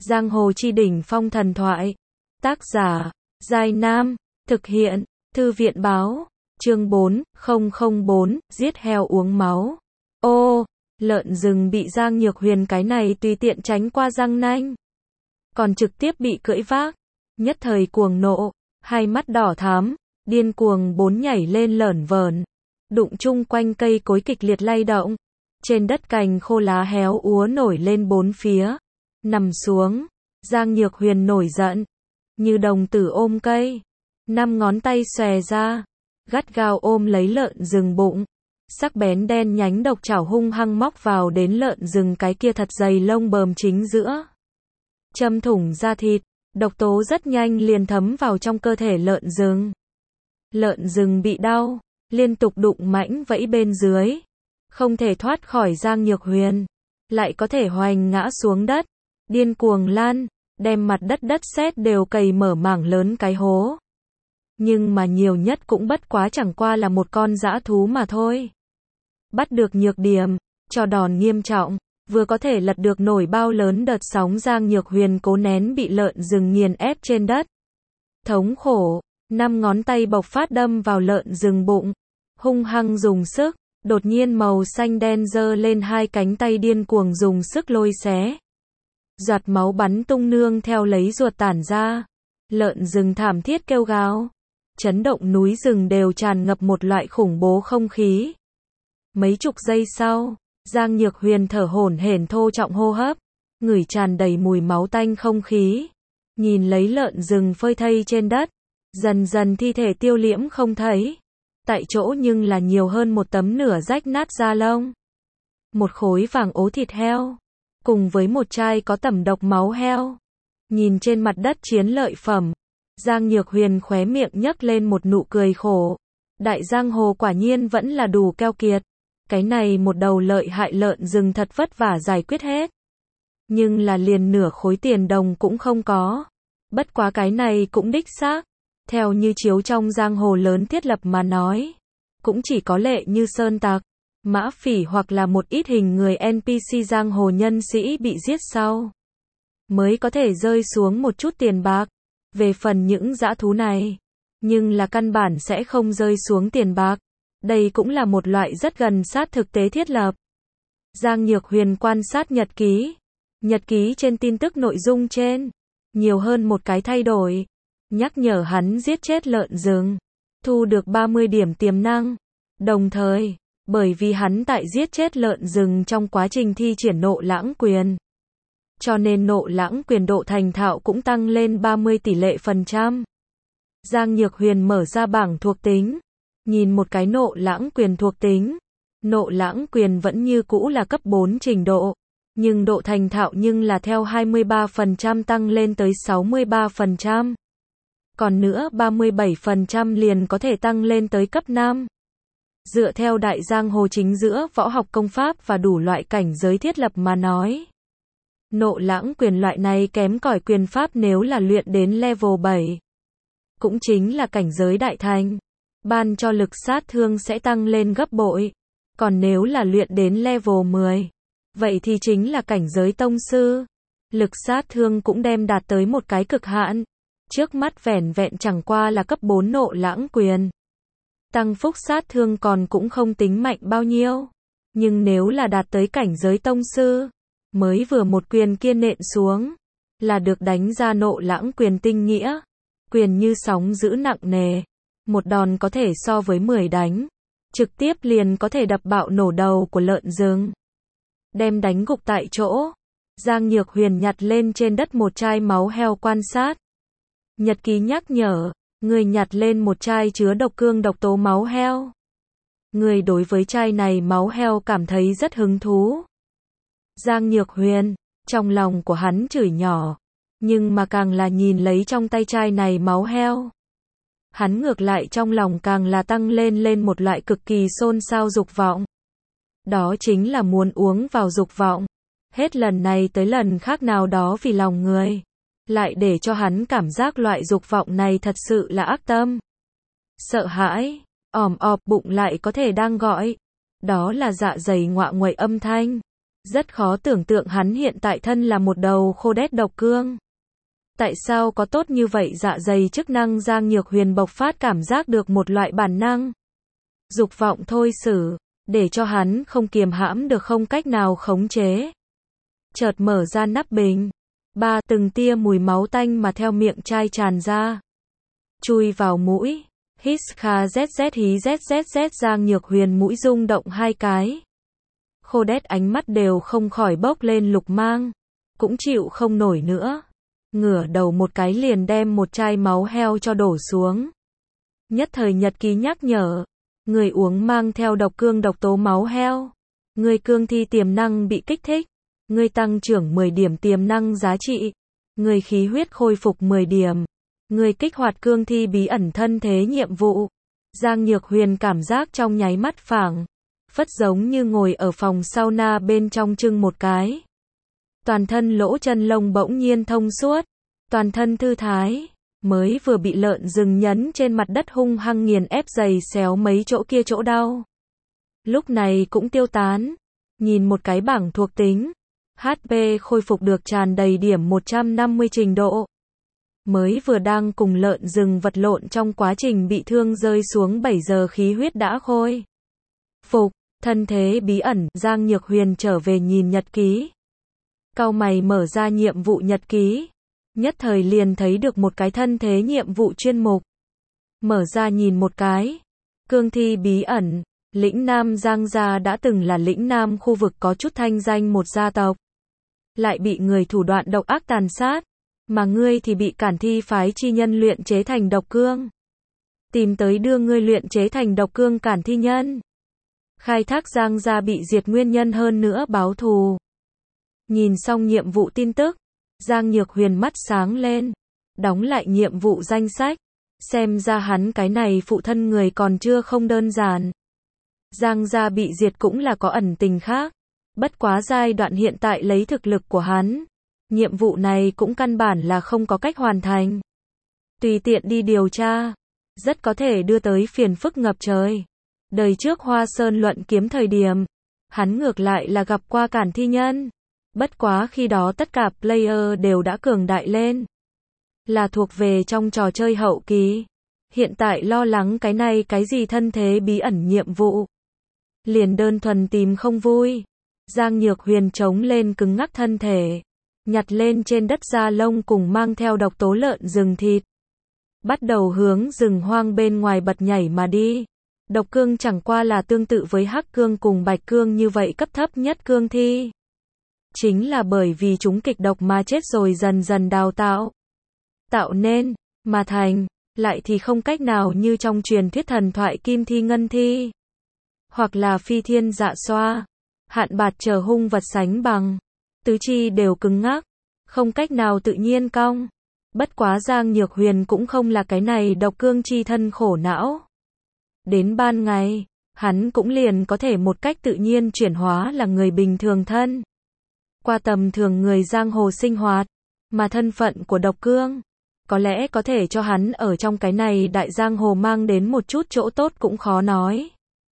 Giang hồ chi đỉnh phong thần thoại. Tác giả, Giai Nam. Thực hiện, Thư viện báo. Chương 4004, giết heo uống máu. Ô, lợn rừng bị Giang Nhược Huyền cái này tùy tiện tránh qua răng nanh. Còn trực tiếp bị cưỡi vác. Nhất thời cuồng nộ, hai mắt đỏ thắm, điên cuồng bốn nhảy lên lởn vởn. Đụng chung quanh cây cối kịch liệt lay động. Trên đất cành khô lá héo úa nổi lên bốn phía. Nằm xuống, Giang Nhược Huyền nổi giận. Như đồng tử ôm cây. 5 ngón tay xòe ra. Gắt gao ôm lấy lợn rừng bụng. Sắc bén đen nhánh độc chảo hung hăng móc vào đến lợn rừng cái kia thật dày lông bờm chính giữa. Châm thủng da thịt, độc tố rất nhanh liền thấm vào trong cơ thể lợn rừng. Lợn rừng bị đau, liên tục đụng mãnh vẫy bên dưới. Không thể thoát khỏi Giang Nhược Huyền. Lại có thể hoành ngã xuống đất. Điên cuồng lan, đem mặt đất sét đều cày mở mảng lớn cái hố. Nhưng mà nhiều nhất cũng bất quá chẳng qua là một con dã thú mà thôi. Bắt được nhược điểm, cho đòn nghiêm trọng, vừa có thể lật được nổi bao lớn đợt sóng. Giang Nhược Huyền cố nén bị lợn rừng nghiền ép trên đất. Thống khổ, 5 ngón tay bộc phát đâm vào lợn rừng bụng. Hung hăng dùng sức, đột nhiên màu xanh đen giơ lên hai cánh tay điên cuồng dùng sức lôi xé. Giọt máu bắn tung nương theo lấy ruột tản ra. Lợn rừng thảm thiết kêu gào. Chấn động núi rừng đều tràn ngập một loại khủng bố không khí. Mấy chục giây sau, Giang Nhược Huyền thở hổn hển thô trọng hô hấp, ngửi tràn đầy mùi máu tanh không khí. Nhìn lấy lợn rừng phơi thây trên đất, dần dần thi thể tiêu liễm không thấy. Tại chỗ nhưng là nhiều hơn một tấm nửa rách nát da lông. Một khối vàng ố thịt heo, cùng với một chai có tẩm độc máu heo. Nhìn trên mặt đất chiến lợi phẩm, Giang Nhược Huyền khóe miệng nhấc lên một nụ cười khổ. Đại giang hồ quả nhiên vẫn là đủ keo kiệt. Cái này một đầu lợi hại lợn rừng thật vất vả giải quyết hết. Nhưng là liền nửa khối tiền đồng cũng không có. Bất quá cái này cũng đích xác. Theo như chiếu trong giang hồ lớn thiết lập mà nói. Cũng chỉ có Lệ Như Sơn tặc, Mã Phỉ hoặc là một ít hình người NPC giang hồ nhân sĩ bị giết sau. Mới có thể rơi xuống một chút tiền bạc. Về phần những dã thú này. Nhưng là căn bản sẽ không rơi xuống tiền bạc. Đây cũng là một loại rất gần sát thực tế thiết lập. Giang Nhược Huyền quan sát nhật ký. Nhật ký trên tin tức nội dung trên. Nhiều hơn một cái thay đổi. Nhắc nhở hắn giết chết lợn rừng. Thu được 30 điểm tiềm năng. Đồng thời, bởi vì hắn tại giết chết lợn rừng trong quá trình thi triển nộ lãng quyền. Cho nên nộ lãng quyền độ thành thạo cũng tăng lên 30 tỷ lệ phần trăm. Giang Nhược Huyền mở ra bảng thuộc tính. Nhìn một cái nộ lãng quyền thuộc tính. Nộ lãng quyền vẫn như cũ là cấp 4 trình độ. Nhưng độ thành thạo nhưng là theo 23% tăng lên tới 63%. Còn nữa 37% liền có thể tăng lên tới cấp 5. Dựa theo đại giang hồ chính giữa võ học công pháp và đủ loại cảnh giới thiết lập mà nói. Nộ lãng quyền loại này kém cỏi quyền pháp nếu là luyện đến level 7. Cũng chính là cảnh giới đại thành. Ban cho lực sát thương sẽ tăng lên gấp bội. Còn nếu là luyện đến level 10. Vậy thì chính là cảnh giới tông sư. Lực sát thương cũng đem đạt tới một cái cực hạn. Trước mắt vẻn vẹn chẳng qua là cấp 4 nộ lãng quyền. Tăng phúc sát thương còn cũng không tính mạnh bao nhiêu. Nhưng nếu là đạt tới cảnh giới tông sư. Mới vừa một quyền kia nện xuống. Là được đánh ra nộ lãng quyền tinh nghĩa. Quyền như sóng dữ nặng nề. Một đòn có thể so với 10 đánh. Trực tiếp liền có thể đập bạo nổ đầu của lợn rừng. Đem đánh gục tại chỗ. Giang Nhược Huyền nhặt lên trên đất một chai máu heo quan sát. Nhật ký nhắc nhở. Người nhặt lên một chai chứa độc cương độc tố máu heo. Người đối với chai này máu heo cảm thấy rất hứng thú. Giang Nhược Huyền. Trong lòng của hắn chửi nhỏ. Nhưng mà càng là nhìn lấy trong tay chai này máu heo. Hắn ngược lại trong lòng càng là tăng lên một loại cực kỳ xôn xao dục vọng. Đó chính là muốn uống vào dục vọng. Hết lần này tới lần khác nào đó vì lòng người. Lại để cho hắn cảm giác loại dục vọng này thật sự là ác tâm. Sợ hãi, ỏm ọp bụng lại có thể đang gọi. Đó là dạ dày ngoạ nguậy âm thanh. Rất khó tưởng tượng hắn hiện tại thân là một đầu khô đét độc cương. Tại sao có tốt như vậy dạ dày chức năng Giang Nhược Huyền bộc phát cảm giác được một loại bản năng. Dục vọng thôi xử, để cho hắn không kiềm hãm được không cách nào khống chế. Chợt mở ra nắp bình. Từng tia mùi máu tanh mà theo miệng chai tràn ra. Chui vào mũi. Hít kha zzz hí zzz Giang Nhược Huyền mũi rung động 2 cái. Khô đét ánh mắt đều không khỏi bốc lên lục mang. Cũng chịu không nổi nữa. Ngửa đầu một cái liền đem một chai máu heo cho đổ xuống. Nhất thời nhật ký nhắc nhở. Người uống mang theo độc cương độc tố máu heo. Người cương thi tiềm năng bị kích thích. Người tăng trưởng 10 điểm tiềm năng giá trị. Người khí huyết khôi phục 10 điểm. Người kích hoạt cương thi bí ẩn thân thế nhiệm vụ. Giang Nhược Huyền cảm giác trong nháy mắt phảng phất giống như ngồi ở phòng sauna bên trong chưng một cái. Toàn thân lỗ chân lông bỗng nhiên thông suốt. Toàn thân thư thái. Mới vừa bị lợn rừng nhấn trên mặt đất hung hăng nghiền ép giày xéo mấy chỗ kia chỗ đau. Lúc này cũng tiêu tán. Nhìn một cái bảng thuộc tính. HP khôi phục được tràn đầy điểm 150 trình độ. Mới vừa đang cùng lợn rừng vật lộn trong quá trình bị thương rơi xuống 7 giờ khí huyết đã khôi phục. Thân thế bí ẩn. Giang Nhược Huyền trở về nhìn nhật ký. Cau mày mở ra nhiệm vụ nhật ký. Nhất thời liền thấy được một cái thân thế nhiệm vụ chuyên mục. Mở ra nhìn một cái. Cương thi bí ẩn. Lĩnh Nam Giang gia đã từng là lĩnh Nam khu vực có chút thanh danh một gia tộc. Lại bị người thủ đoạn độc ác tàn sát. Mà ngươi thì bị Cản Thi phái chi nhân luyện chế thành độc cương. Tìm tới đưa ngươi luyện chế thành độc cương Cản Thi nhân. Khai thác Giang gia bị diệt nguyên nhân hơn nữa báo thù. Nhìn xong nhiệm vụ tin tức. Giang Nhược Huyền mắt sáng lên. Đóng lại nhiệm vụ danh sách. Xem ra hắn cái này phụ thân người còn chưa không đơn giản. Giang gia bị diệt cũng là có ẩn tình khác. Bất quá giai đoạn hiện tại lấy thực lực của hắn. Nhiệm vụ này cũng căn bản là không có cách hoàn thành. Tùy tiện đi điều tra. Rất có thể đưa tới phiền phức ngập trời. Đời trước Hoa Sơn luận kiếm thời điểm. Hắn ngược lại là gặp qua Cản Thi nhân. Bất quá khi đó tất cả player đều đã cường đại lên. Là thuộc về trong trò chơi hậu kỳ. Hiện tại lo lắng cái này cái gì thân thế bí ẩn nhiệm vụ. Liền đơn thuần tìm không vui. Giang Nhược Huyền chống lên cứng ngắc thân thể. Nhặt lên trên đất da lông cùng mang theo độc tố lợn rừng thịt. Bắt đầu hướng rừng hoang bên ngoài bật nhảy mà đi. Độc cương chẳng qua là tương tự với hắc cương cùng bạch cương như vậy cấp thấp nhất cương thi. Chính là bởi vì chúng kịch độc mà chết rồi dần dần đào tạo. Tạo nên, mà thành, lại thì không cách nào như trong truyền thuyết thần thoại kim thi ngân thi. Hoặc là phi thiên dạ xoa, hạn bạt chờ hung vật sánh bằng. Tứ chi đều cứng ngắc, không cách nào tự nhiên cong. Bất quá Giang Nhược Huyền cũng không là cái này độc cương chi thân khổ não. Đến ban ngày, hắn cũng liền có thể một cách tự nhiên chuyển hóa là người bình thường thân. Qua tầm thường người giang hồ sinh hoạt, mà thân phận của độc cương, có lẽ có thể cho hắn ở trong cái này đại giang hồ mang đến một chút chỗ tốt cũng khó nói.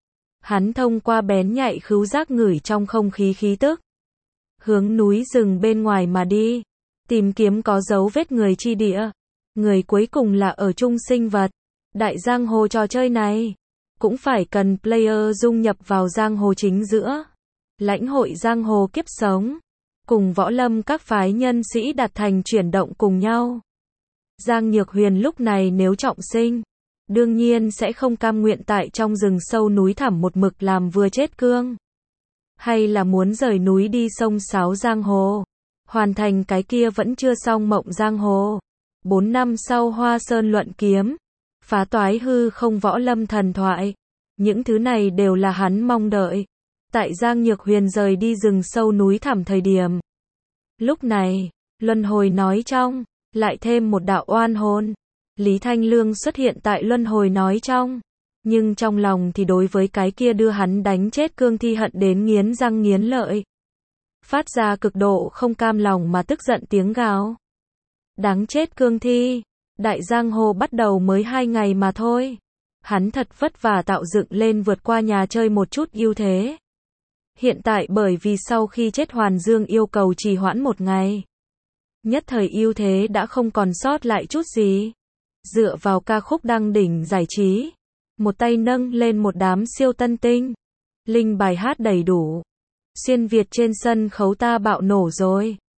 Hắn thông qua bén nhạy khứu giác ngửi trong không khí khí tức. Hướng núi rừng bên ngoài mà đi, tìm kiếm có dấu vết người chi địa. Người cuối cùng là ở chung sinh vật. Đại giang hồ trò chơi này, cũng phải cần player dung nhập vào giang hồ chính giữa. Lãnh hội giang hồ kiếp sống. Cùng võ lâm các phái nhân sĩ đạt thành chuyển động cùng nhau. Giang Nhược Huyền lúc này nếu trọng sinh, đương nhiên sẽ không cam nguyện tại trong rừng sâu núi thẳm một mực làm vừa chết cương. Hay là muốn rời núi đi sông sáo giang hồ, hoàn thành cái kia vẫn chưa xong mộng giang hồ. 4 năm sau Hoa Sơn luận kiếm, phá toái hư không võ lâm thần thoại, những thứ này đều là hắn mong đợi. Tại Giang Nhược Huyền rời đi rừng sâu núi thẳm thời điểm. Lúc này, luân hồi nói trong, lại thêm một đạo oan hồn. Lý Thanh Lương xuất hiện tại luân hồi nói trong. Nhưng trong lòng thì đối với cái kia đưa hắn đánh chết cương thi hận đến nghiến răng nghiến lợi. Phát ra cực độ không cam lòng mà tức giận tiếng gào. Đáng chết cương thi. Đại giang hồ bắt đầu mới 2 ngày mà thôi. Hắn thật vất vả tạo dựng lên vượt qua nhà chơi một chút ưu thế. Hiện tại bởi vì sau khi chết Hoàn Dương yêu cầu trì hoãn một ngày. Nhất thời ưu thế đã không còn sót lại chút gì. Dựa vào ca khúc đăng đỉnh giải trí. Một tay nâng lên một đám siêu tân tinh. Linh bài hát đầy đủ. Xuyên Việt trên sân khấu ta bạo nổ rồi.